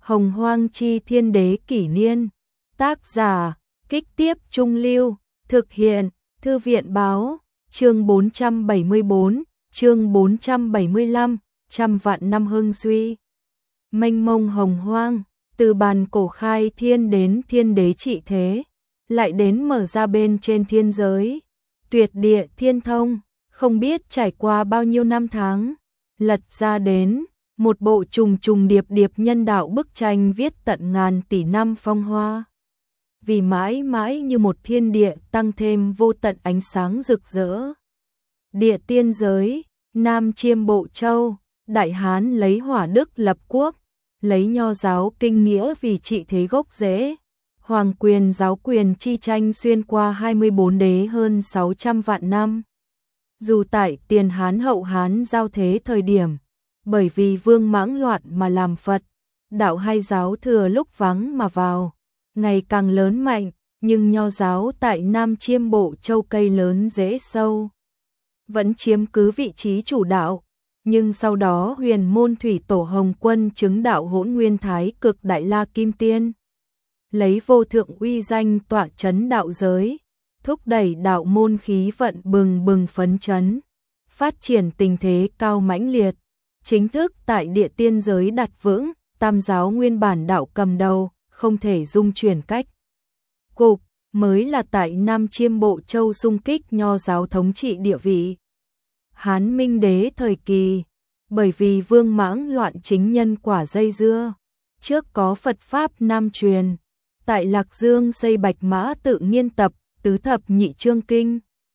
Hồng Hoang chi thiên đế kỷ niên. Tác giả, Kích Tiếp Trung Lưu, thực hiện, Thư viện báo, chương 474, chương 475, trăm vạn năm hưng suy. Mênh mông hồng hoang, từ bàn cổ khai thiên đến thiên đế trị thế, lại đến mở ra bên trên thiên giới, tuyệt địa thiên thông, không biết trải qua bao nhiêu năm tháng, lật ra đến một bộ trùng trùng điệp điệp nhân đạo bức tranh viết tận ngàn tỷ năm phong hoa. Vì mãi mãi như một thiên địa tăng thêm vô tận ánh sáng rực rỡ. Địa tiên giới, Nam Chiêm Bộ Châu, Đại Hán lấy hỏa đức lập quốc, lấy nho giáo kinh nghĩa vì trị thế gốc rễ. Hoàng quyền giáo quyền chi tranh xuyên qua 24 đế hơn 600 vạn năm. Dù tại tiền Hán hậu Hán giao thế thời điểm, bởi vì vương mãng loạn mà làm Phật, đạo hai giáo thừa lúc vắng mà vào, ngày càng lớn mạnh, nhưng nho giáo tại Nam Chiêm Bộ Châu cây lớn rễ sâu, vẫn chiếm cứ vị trí chủ đạo. Nhưng sau đó huyền môn thủy tổ Hồng Quân chứng đạo Hỗn Nguyên Thái Cực Đại La Kim Tiên, lấy vô thượng uy danh tọa chấn đạo giới, thúc đẩy đạo môn khí vận bừng bừng phấn chấn, phát triển tình thế cao mãnh liệt, chính thức tại địa tiên giới đặt vững, tam giáo nguyên bản đạo cầm đầu, không thể dung chuyển cách cục, mới là tại Nam Chiêm Bộ Châu xung kích nho giáo thống trị địa vị. Hán Minh Đế thời kỳ, bởi vì vương mãng loạn chính nhân quả dây dưa, trước có Phật Pháp Nam truyền, tại Lạc Dương xây Bạch Mã Tự Nhiên Tập, tứ thập nhị chương kinh,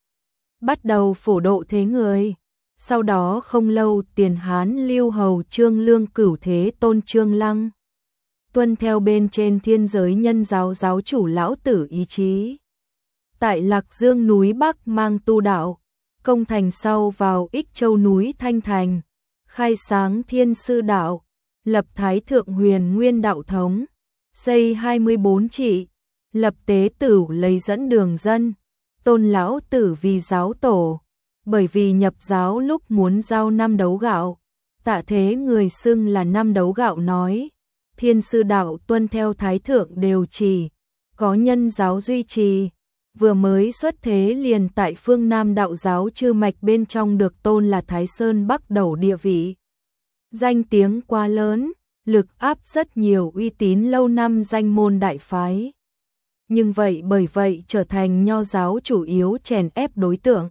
bắt đầu phổ độ thế người. Sau đó không lâu tiền Hán Lưu Hầu Trương Lương Cửu Thế Tôn Trương Lăng, tuân theo bên trên thiên giới nhân giáo giáo chủ lão tử ý chí. Tại Lạc Dương núi Bắc mang tu đạo, công thành sau vào Ích Châu núi Thanh Thành, khai sáng thiên sư đạo, lập Thái Thượng Huyền Nguyên đạo thống, xây 24 trị, lập tế tử lấy dẫn đường dân, tôn lão tử vì giáo tổ. Bởi vì nhập giáo lúc muốn giao 5 đấu gạo, tạ thế người xưng là 5 đấu gạo nói, thiên sư đạo tuân theo thái thượng đều trì, có nhân giáo duy trì, vừa mới xuất thế liền tại phương Nam đạo giáo chư mạch bên trong được tôn là Thái Sơn Bắc Đầu địa vị. Danh tiếng quá lớn, lực áp rất nhiều uy tín lâu năm danh môn đại phái. Nhưng bởi vậy trở thành nho giáo chủ yếu chèn ép đối tượng.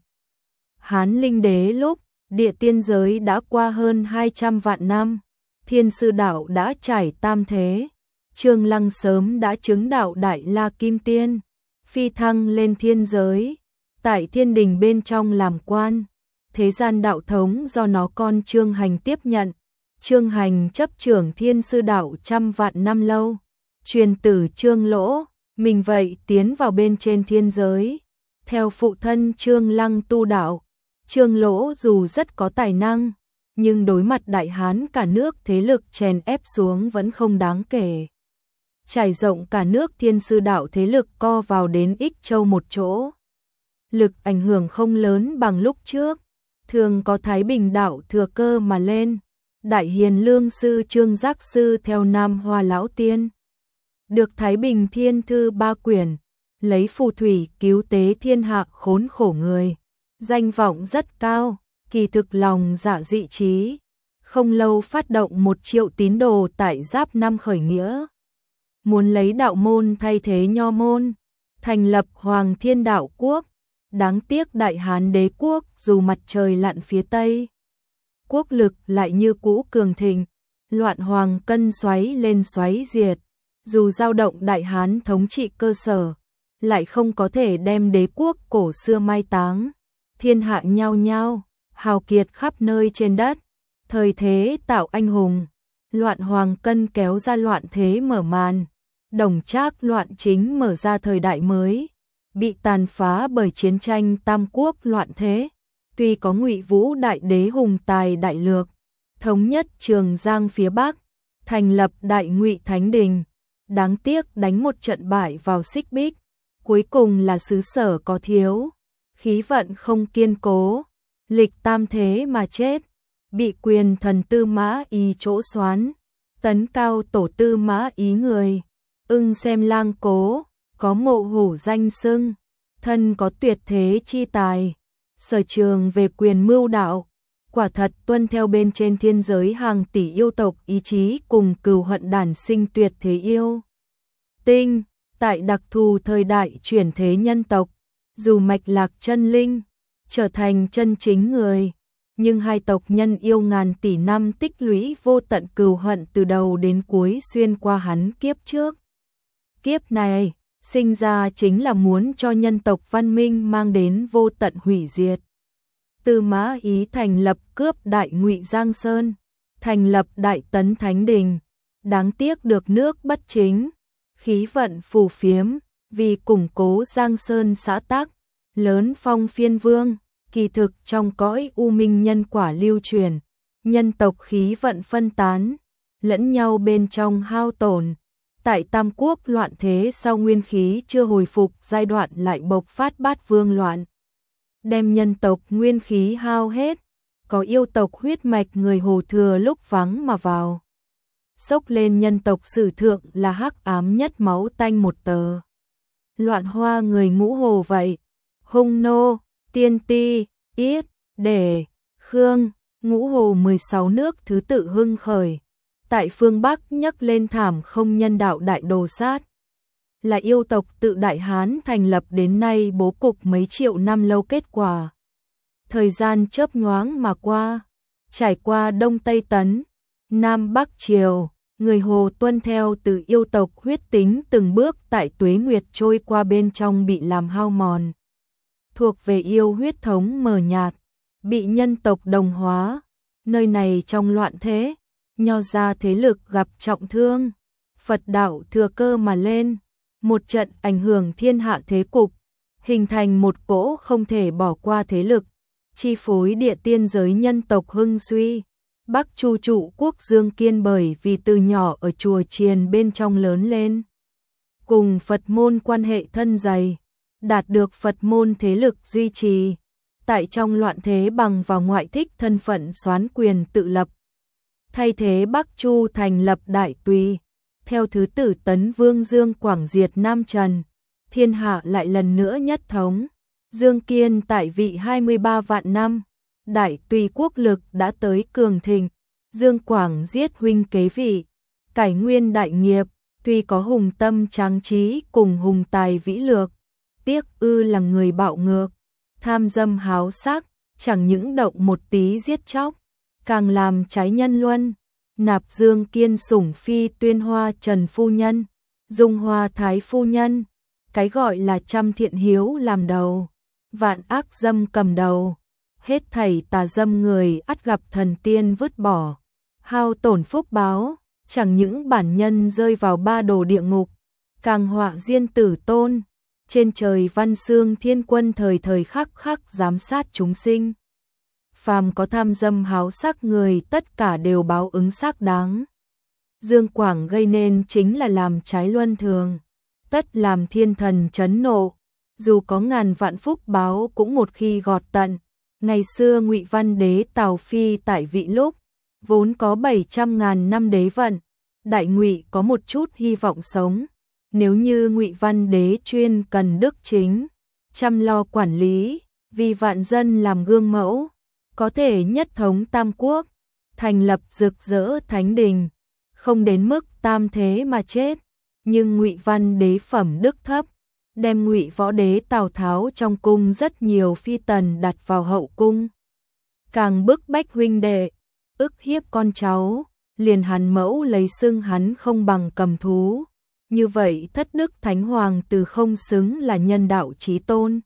Hán Linh Đế lúc, địa tiên giới đã qua hơn 200 vạn năm, thiên sư đạo đã trải tam thế, Trương Lăng sớm đã chứng đạo Đại La Kim Tiên, phi thăng lên thiên giới, tại thiên đình bên trong làm quan, thế gian đạo thống do nó con Trương Hành tiếp nhận, Trương Hành chấp trưởng thiên sư đạo trăm vạn năm lâu, truyền tử Trương Lỗ, mình vậy tiến vào bên trên thiên giới, theo phụ thân Trương Lăng tu đạo. Trương Lỗ dù rất có tài năng, nhưng đối mặt Đại Hán cả nước thế lực chèn ép xuống vẫn không đáng kể. Trải rộng cả nước thiên sư đạo thế lực co vào đến Ích Châu một chỗ. Lực ảnh hưởng không lớn bằng lúc trước, thường có Thái Bình đạo thừa cơ mà lên. Đại Hiền Lương sư Trương Giác sư theo Nam Hoa Lão Tiên, được Thái Bình Thiên Thư 3 quyển, lấy phù thủy cứu tế thiên hạ khốn khổ người. Danh vọng rất cao, kỳ thực lòng dạ dị trí. Không lâu phát động 1 triệu tín đồ tại Giáp Năm khởi nghĩa. Muốn lấy đạo môn thay thế nho môn, thành lập Hoàng Thiên Đạo Quốc. Đáng tiếc Đại Hán Đế Quốc dù mặt trời lặn phía Tây, quốc lực lại như cũ cường thịnh, loạn hoàng cân xoáy lên xoáy diệt. Dù dao động Đại Hán thống trị cơ sở, lại không có thể đem đế quốc cổ xưa mai táng. Thiên hạ nhao nhao, hào kiệt khắp nơi trên đất, thời thế tạo anh hùng, loạn hoàng cân kéo ra loạn thế mở màn, Đồng Trác loạn chính mở ra thời đại mới, bị tàn phá bởi chiến tranh tam quốc loạn thế. Tuy có Ngụy Vũ đại đế hùng tài đại lược, thống nhất Trường Giang phía Bắc, thành lập Đại Ngụy Thánh Đình, đáng tiếc đánh một trận bại vào Xích Bích, cuối cùng là xứ sở có thiếu, khí vận không kiên cố, lịch tam thế mà chết, bị quyền thần Tư Mã Y chỗ soán, Tấn cao tổ Tư Mã Ý người, ưng xem lang cố, có mộ hổ danh xưng, thân có tuyệt thế chi tài, sở trường về quyền mưu đạo, quả thật tuân theo bên trên thiên giới hàng tỷ yêu tộc ý chí cùng cừu hận đản sinh tuyệt thế yêu tinh. Tại đặc thù thời đại chuyển thế nhân tộc, dù mạch lạc chân linh, trở thành chân chính người, nhưng hai tộc nhân yêu ngàn tỷ năm tích lũy vô tận cừu hận từ đầu đến cuối xuyên qua hắn kiếp trước. Kiếp này, sinh ra chính là muốn cho nhân tộc văn minh mang đến vô tận hủy diệt. Tư Mã Ý thành lập cướp Đại Ngụy Giang Sơn, thành lập Đại Tấn Thánh Đình, đáng tiếc được nước bất chính, khí vận phù phiếm, vì củng cố Giang Sơn xã tắc, lớn phong phiên vương, kỳ thực trong cõi u minh nhân quả lưu truyền, nhân tộc khí vận phân tán, lẫn nhau bên trong hao tổn. Tại Tam Quốc loạn thế sau nguyên khí chưa hồi phục giai đoạn lại bộc phát Bát Vương loạn, đem nhân tộc nguyên khí hao hết, có yêu tộc huyết mạch người Hồ Thừa lúc vắng mà vào. Xốc lên nhân tộc sử thượng là hắc ám nhất máu tanh một tờ. Loạn hoa người Ngũ Hồ vậy, Hung Nô, Tiên Ti, Yết, Để, Khương, Ngũ Hồ 16 nước thứ tự hưng khởi. Tại phương Bắc nhấc lên thảm không nhân đạo đại đồ sát. Là yêu tộc tự Đại Hán thành lập đến nay bố cục mấy triệu năm lâu kết quả. Thời gian chớp nhoáng mà qua, trải qua Đông Tây Tấn, Nam Bắc Triều, người Hồ tuân theo từ yêu tộc huyết tính từng bước tại tuế nguyệt trôi qua bên trong bị làm hao mòn. Thuộc về yêu huyết thống mờ nhạt, bị nhân tộc đồng hóa, nơi này trong loạn thế, Nho gia thế lực gặp trọng thương, Phật đạo thừa cơ mà lên, một trận ảnh hưởng thiên hạ thế cục, hình thành một cỗ không thể bỏ qua thế lực, chi phối địa tiên giới nhân tộc hưng suy. Bắc Chu trụ quốc Dương Kiên bởi vì từ nhỏ ở chùa chiền bên trong lớn lên, cùng Phật môn quan hệ thân dày, đạt được Phật môn thế lực duy trì, tại trong loạn thế bằng vào ngoại thích thân phận soán quyền tự lập. Thay thế Bắc Chu thành lập Đại Tùy, theo thứ tự Tấn Vương Dương Quảng diệt Nam Trần, thiên hạ lại lần nữa nhất thống. Dương Kiên tại vị 23 vạn năm, Đại Tùy quốc lực đã tới cường thịnh, Dương Quảng giết huynh kế vị, cải nguyên đại nghiệp, tuy có hùng tâm tráng trí cùng hùng tài vĩ lược, tiếc ư là người bạo ngược, tham dâm háo sắc, chẳng những động một tí giết chóc, càng làm trái nhân luân. Nạp Dương Kiên sủng phi Tuyên Hoa Trần phu nhân, Dung Hoa Thái phu nhân, cái gọi là trăm thiện hiếu làm đầu, vạn ác dâm cầm đầu, hết thảy tà dâm người ắt gặp thần tiên vứt bỏ, hao tổn phúc báo, chẳng những bản nhân rơi vào ba đồ địa ngục, càng họa diên tử tôn, trên trời văn xương thiên quân thời thời khắc khắc giám sát chúng sinh. Phàm có tham dâm háo sắc người tất cả đều báo ứng xác đáng. Dương Quảng gây nên chính là làm trái luân thường, tất làm thiên thần chấn nộ, dù có ngàn vạn phúc báo cũng một khi gọt tận. Ngày xưa Ngụy Văn Đế Tào Phi tại vị lúc, vốn có 700.000 năm đế vận, Đại Ngụy có một chút hy vọng sống. Nếu như Ngụy Văn Đế chuyên cần đức chính, chăm lo quản lý, vì vạn dân làm gương mẫu, có thể nhất thống Tam Quốc, thành lập rực rỡ Thánh Đình, không đến mức tam thế mà chết. Nhưng Ngụy Văn Đế phẩm đức thấp, đem Ngụy Võ Đế Tào Tháo trong cung rất nhiều phi tần đặt vào hậu cung, càng bức bách huynh đệ, ức hiếp con cháu, liền Hàn Mẫu lấy xưng hắn không bằng cầm thú. Như vậy thất đức thánh hoàng từ không xứng là nhân đạo chí tôn.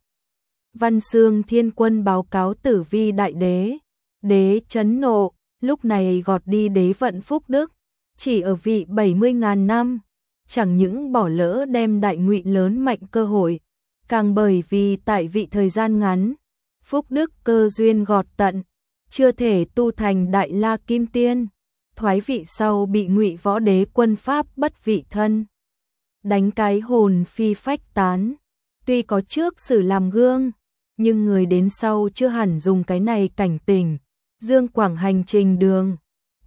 Văn Xương Thiên Quân báo cáo Tử Vi đại đế, đế chấn nộ, lúc này gọt đi đế vận phúc đức, chỉ ở vị 70.000 năm, chẳng những bỏ lỡ đem Đại Ngụy lớn mạnh cơ hội, càng bởi vì tại vị thời gian ngắn, phúc đức cơ duyên gọt tận, chưa thể tu thành Đại La Kim Tiên, thoái vị sau bị Ngụy Võ Đế quân pháp bất vị thân, đánh cái hồn phi phách tán. Tuy có trước sử làm gương, nhưng người đến sau chưa hẳn dùng cái này cảnh tỉnh. Dương Quảng hành trình đường,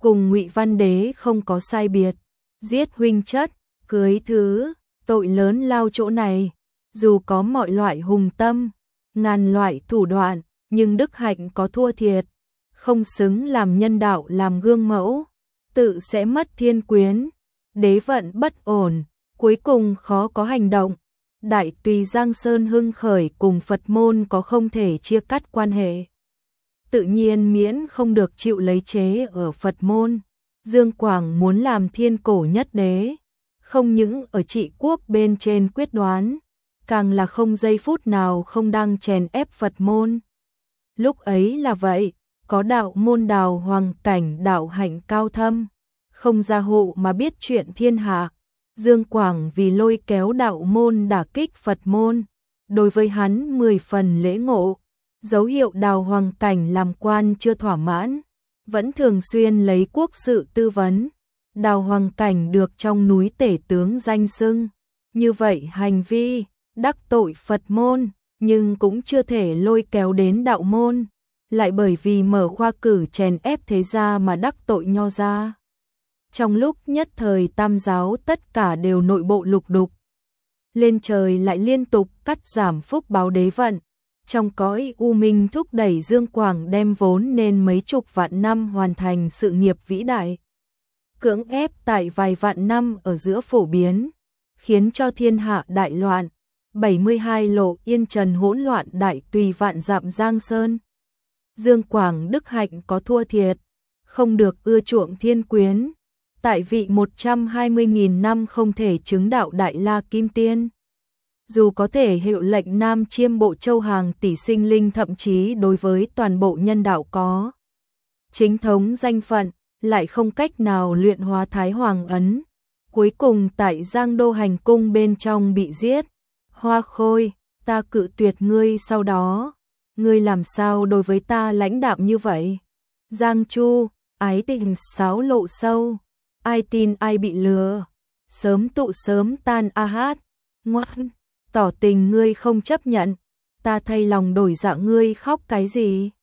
cùng Ngụy Văn Đế không có sai biệt, giết huynh chất, cưới thứ, tội lớn lao chỗ này, dù có mọi loại hùng tâm, ngàn loại thủ đoạn, nhưng đức hạnh có thua thiệt, không xứng làm nhân đạo làm gương mẫu, tự sẽ mất thiên quyến, đế vận bất ổn, cuối cùng khó có hành động. Đại tùy Giang Sơn hưng khởi cùng Phật môn có không thể chia cắt quan hệ. Tự nhiên miễn không được chịu lấy chế ở Phật môn. Dương Quảng muốn làm thiên cổ nhất đế, không những ở trị quốc bên trên quyết đoán, càng là không giây phút nào không đang chèn ép Phật môn. Lúc ấy là vậy, có đạo môn Đào Hoàng Cảnh đạo hạnh cao thâm, không gia hộ mà biết chuyện thiên hạ. Dương Quảng vì lôi kéo đạo môn đả kích Phật môn, đối với hắn 10 phần lễ ngộ, dấu hiệu Đào Hoàng Cảnh làm quan chưa thỏa mãn, vẫn thường xuyên lấy quốc sự tư vấn. Đào Hoàng Cảnh được trong núi tể tướng danh xưng, như vậy hành vi đắc tội Phật môn, nhưng cũng chưa thể lôi kéo đến đạo môn, lại bởi vì mở khoa cử chèn ép thế gia mà đắc tội Nho gia. Trong lúc nhất thời tam giáo tất cả đều nội bộ lục đục, lên trời lại liên tục cắt giảm phúc báo đế vận, trong cõi u minh thúc đẩy Dương Quảng đem vốn nên mấy chục vạn năm hoàn thành sự nghiệp vĩ đại, cưỡng ép tại vài vạn năm ở giữa phổ biến, khiến cho thiên hạ đại loạn, 72 lộ yên trần hỗn loạn đại tùy vạn dặm Giang Sơn. Dương Quảng đức hạnh có thua thiệt, không được ưa chuộng thiên quyến, tại vị 120.000 năm không thể chứng đạo Đại La Kim Tiên. Dù có thể hiệu lệnh Nam chiêm bộ châu hàng tỷ sinh linh, thậm chí đối với toàn bộ nhân đạo có chính thống danh phận, lại không cách nào luyện hóa Thái Hoàng ấn. Cuối cùng tại Giang Đô hành cung bên trong bị giết. Hoa Khôi, ta cự tuyệt ngươi, sau đó ngươi làm sao đối với ta lãnh đạm như vậy? Giang Chu, ái tình sáo lộ sâu, ai tin ai bị lừa, sớm tụ sớm tan a hát. Ngoan, tỏ tình ngươi không chấp nhận, ta thay lòng đổi dạ, ngươi khóc cái gì?